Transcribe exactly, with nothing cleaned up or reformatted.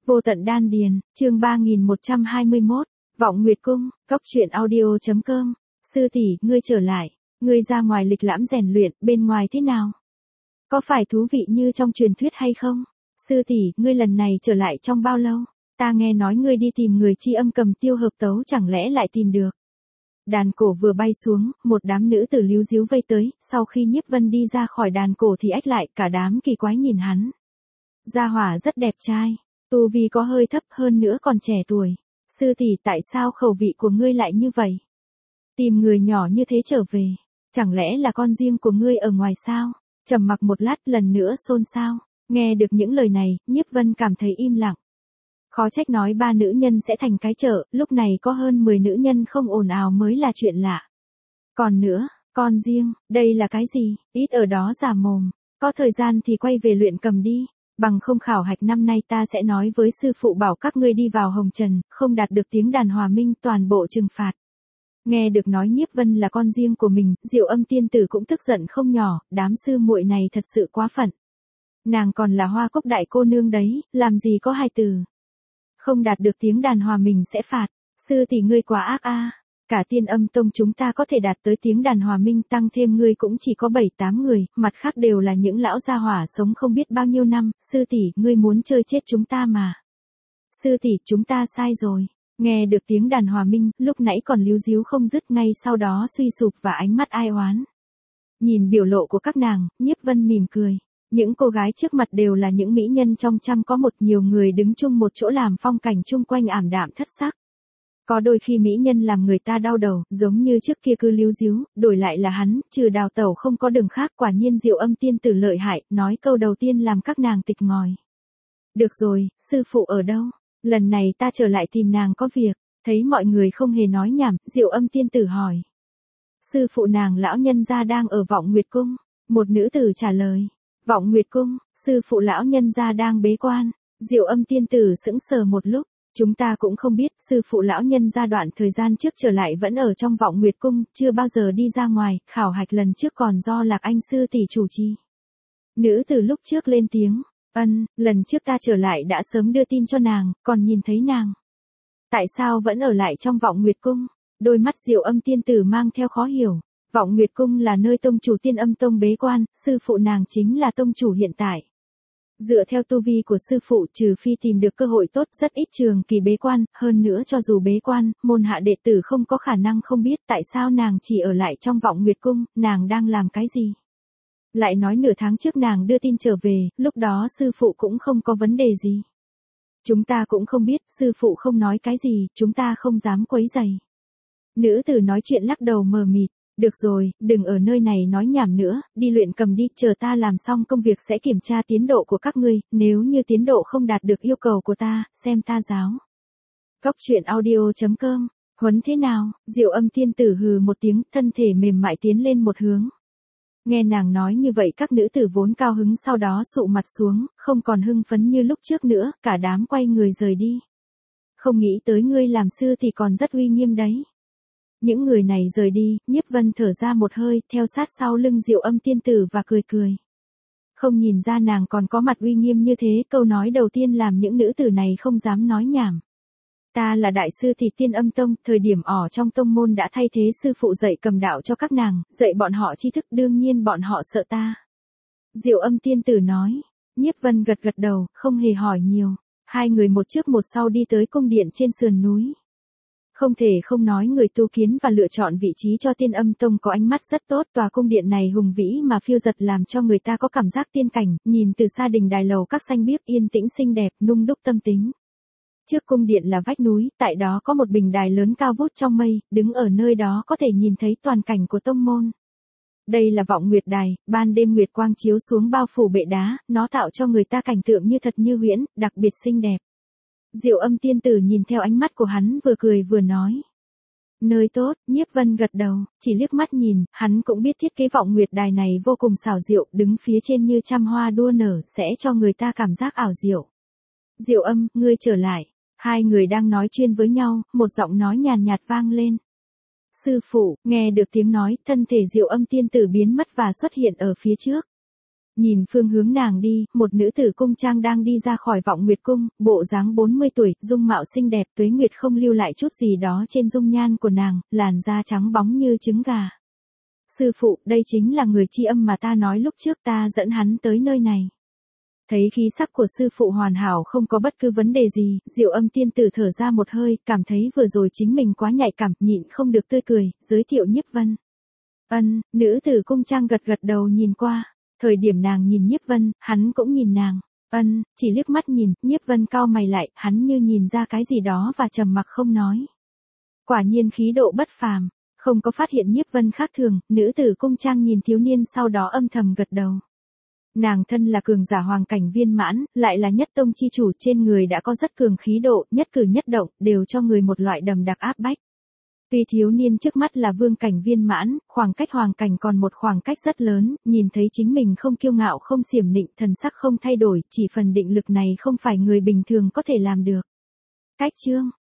Vô tận đan điền, chương ba nghìn một trăm hai mươi mốt, Vọng Nguyệt Cung, cốc truyện audio chấm com. Sư tỷ, ngươi trở lại, ngươi ra ngoài lịch lãm rèn luyện, bên ngoài thế nào? Có phải thú vị như trong truyền thuyết hay không? Sư tỷ, ngươi lần này trở lại trong bao lâu? Ta nghe nói ngươi đi tìm người chi âm cầm tiêu hợp tấu, chẳng lẽ lại tìm được? Đàn cổ vừa bay xuống, một đám nữ tử líu díu vây tới, sau khi Nhiếp Vân đi ra khỏi đàn cổ thì ách lại, cả đám kỳ quái nhìn hắn. Gia hỏa rất đẹp trai, tu vi có hơi thấp, hơn nữa còn trẻ tuổi. Sư tỷ, tại sao khẩu vị của ngươi lại như vậy? Tìm người nhỏ như thế trở về, chẳng lẽ là con riêng của ngươi ở ngoài sao? Trầm mặc một lát, lần nữa xôn xao. Nghe được những lời này, Nhiếp Vân cảm thấy im lặng. Khó trách nói ba nữ nhân sẽ thành cái chợ, lúc này có hơn mười nữ nhân không ồn ào mới là chuyện lạ. Còn nữa, con riêng, đây là cái gì? Ít ở đó giả mồm, có thời gian thì quay về luyện cầm đi, bằng không khảo hạch năm nay ta sẽ nói với sư phụ bảo các ngươi đi vào hồng trần, không đạt được tiếng đàn hòa minh toàn bộ trừng phạt. Nghe được nói Nhiếp Vân là con riêng của mình, Diệu Âm tiên tử cũng tức giận không nhỏ, đám sư muội này thật sự quá phận. Nàng còn là Hoa Cốc đại cô nương đấy, làm gì có hai từ. Không đạt được tiếng đàn hòa mình sẽ phạt, sư tỷ ngươi quá ác a. Cả Tiên Âm tông chúng ta có thể đạt tới tiếng đàn hòa minh, tăng thêm ngươi cũng chỉ có bảy tám người, mặt khác đều là những lão gia hỏa sống không biết bao nhiêu năm, sư tỷ ngươi muốn chơi chết chúng ta mà. Sư tỷ, chúng ta sai rồi. Nghe được tiếng đàn hòa minh, lúc nãy còn líu díu không dứt, ngay sau đó suy sụp và ánh mắt ai oán. Nhìn biểu lộ của các nàng, Nhiếp Vân mỉm cười. Những cô gái trước mặt đều là những mỹ nhân trong trăm có một, nhiều người đứng chung một chỗ làm phong cảnh chung quanh ảm đạm thất sắc. Có đôi khi mỹ nhân làm người ta đau đầu, giống như trước kia cứ líu díu, đổi lại là hắn, trừ Đào Tẩu không có đường khác. Quả nhiên Diệu Âm tiên tử lợi hại, nói câu đầu tiên làm các nàng tịch ngòi. Được rồi, sư phụ ở đâu? Lần này ta trở lại tìm nàng có việc. Thấy mọi người không hề nói nhảm, Diệu Âm tiên tử hỏi. Sư phụ nàng lão nhân gia đang ở Vọng Nguyệt Cung. Một nữ tử trả lời. Vọng Nguyệt Cung, sư phụ lão nhân gia đang bế quan. Diệu Âm tiên tử sững sờ một lúc. Chúng ta cũng không biết, sư phụ lão nhân gia đoạn thời gian trước trở lại vẫn ở trong Vọng Nguyệt Cung, chưa bao giờ đi ra ngoài, khảo hạch lần trước còn do Lạc Anh sư tỷ chủ trì. Nữ tử lúc trước lên tiếng. Ân, lần trước ta trở lại đã sớm đưa tin cho nàng, còn nhìn thấy nàng. Tại sao vẫn ở lại trong Vọng Nguyệt Cung? Đôi mắt Diệu Âm tiên tử mang theo khó hiểu. Vọng Nguyệt Cung là nơi tông chủ Tiên Âm tông bế quan, sư phụ nàng chính là tông chủ hiện tại. Dựa theo tu vi của sư phụ, trừ phi tìm được cơ hội tốt, rất ít trường kỳ bế quan, hơn nữa cho dù bế quan, môn hạ đệ tử không có khả năng không biết tại sao nàng chỉ ở lại trong Vọng Nguyệt Cung, nàng đang làm cái gì. Lại nói nửa tháng trước nàng đưa tin trở về, lúc đó sư phụ cũng không có vấn đề gì. Chúng ta cũng không biết, sư phụ không nói cái gì, chúng ta không dám quấy rầy. Nữ tử nói chuyện lắc đầu mờ mịt. Được rồi, đừng ở nơi này nói nhảm nữa, đi luyện cầm đi, chờ ta làm xong công việc sẽ kiểm tra tiến độ của các ngươi, nếu như tiến độ không đạt được yêu cầu của ta, xem ta giáo. Cốc truyện audio chấm com, huấn thế nào? Diệu Âm tiên tử hừ một tiếng, thân thể mềm mại tiến lên một hướng. Nghe nàng nói như vậy các nữ tử vốn cao hứng sau đó sụ mặt xuống, không còn hưng phấn như lúc trước nữa, cả đám quay người rời đi. Không nghĩ tới ngươi làm sư thì còn rất uy nghiêm đấy. Những người này rời đi, Nhiếp Vân thở ra một hơi, theo sát sau lưng Diệu Âm tiên tử và cười cười. Không nhìn ra nàng còn có mặt uy nghiêm như thế, câu nói đầu tiên làm những nữ tử này không dám nói nhảm. Ta là đại sư thì Tiên Âm tông, thời điểm ở trong tông môn đã thay thế sư phụ dạy cầm đạo cho các nàng, dạy bọn họ tri thức, đương nhiên bọn họ sợ ta. Diệu Âm tiên tử nói. Nhiếp Vân gật gật đầu, không hề hỏi nhiều. Hai người một trước một sau đi tới cung điện trên sườn núi. Không thể không nói người tu kiến và lựa chọn vị trí cho Tiên Âm tông có ánh mắt rất tốt, tòa cung điện này hùng vĩ mà phiêu dật làm cho người ta có cảm giác tiên cảnh, nhìn từ xa đình đài lầu các xanh biếc yên tĩnh xinh đẹp, nung đúc tâm tính. Trước cung điện là vách núi, tại đó có một bình đài lớn cao vút trong mây, đứng ở nơi đó có thể nhìn thấy toàn cảnh của tông môn. Đây là Vọng Nguyệt đài, ban đêm nguyệt quang chiếu xuống bao phủ bệ đá, nó tạo cho người ta cảnh tượng như thật như huyễn, đặc biệt xinh đẹp. Diệu Âm tiên tử nhìn theo ánh mắt của hắn vừa cười vừa nói. Nơi tốt, Nhiếp Vân gật đầu, chỉ liếc mắt nhìn, hắn cũng biết thiết kế Vọng Nguyệt đài này vô cùng xảo diệu, đứng phía trên như trăm hoa đua nở, sẽ cho người ta cảm giác ảo diệu. Diệu Âm, ngươi trở lại. Hai người đang nói chuyện với nhau, một giọng nói nhàn nhạt vang lên. Sư phụ, nghe được tiếng nói, thân thể Diệu Âm tiên tử biến mất và xuất hiện ở phía trước. Nhìn phương hướng nàng đi, một nữ tử cung trang đang đi ra khỏi Vọng Nguyệt Cung, bộ dáng bốn mươi tuổi, dung mạo xinh đẹp, tuế nguyệt không lưu lại chút gì đó trên dung nhan của nàng, làn da trắng bóng như trứng gà. Sư phụ, đây chính là người tri âm mà ta nói lúc trước, ta dẫn hắn tới nơi này. Thấy khí sắc của sư phụ hoàn hảo không có bất cứ vấn đề gì, Diệu Âm tiên tử thở ra một hơi, cảm thấy vừa rồi chính mình quá nhạy cảm, nhịn không được tươi cười, giới thiệu Nhiếp Vân. Ân, nữ tử cung trang gật gật đầu nhìn qua. Thời điểm nàng nhìn Nhiếp Vân, hắn cũng nhìn nàng. Ân, chỉ liếc mắt nhìn, Nhiếp Vân cau mày lại, hắn như nhìn ra cái gì đó và trầm mặc không nói. Quả nhiên khí độ bất phàm, không có phát hiện Nhiếp Vân khác thường, nữ tử cung trang nhìn thiếu niên sau đó âm thầm gật đầu. Nàng thân là cường giả hoàng cảnh viên mãn, lại là nhất tông chi chủ, trên người đã có rất cường khí độ, nhất cử nhất động, đều cho người một loại đầm đặc áp bách. Tuy thiếu niên trước mắt là vương cảnh viên mãn, khoảng cách hoàng cảnh còn một khoảng cách rất lớn, nhìn thấy chính mình không kiêu ngạo không xiểm nịnh, thần sắc không thay đổi, chỉ phần định lực này không phải người bình thường có thể làm được. Cách chương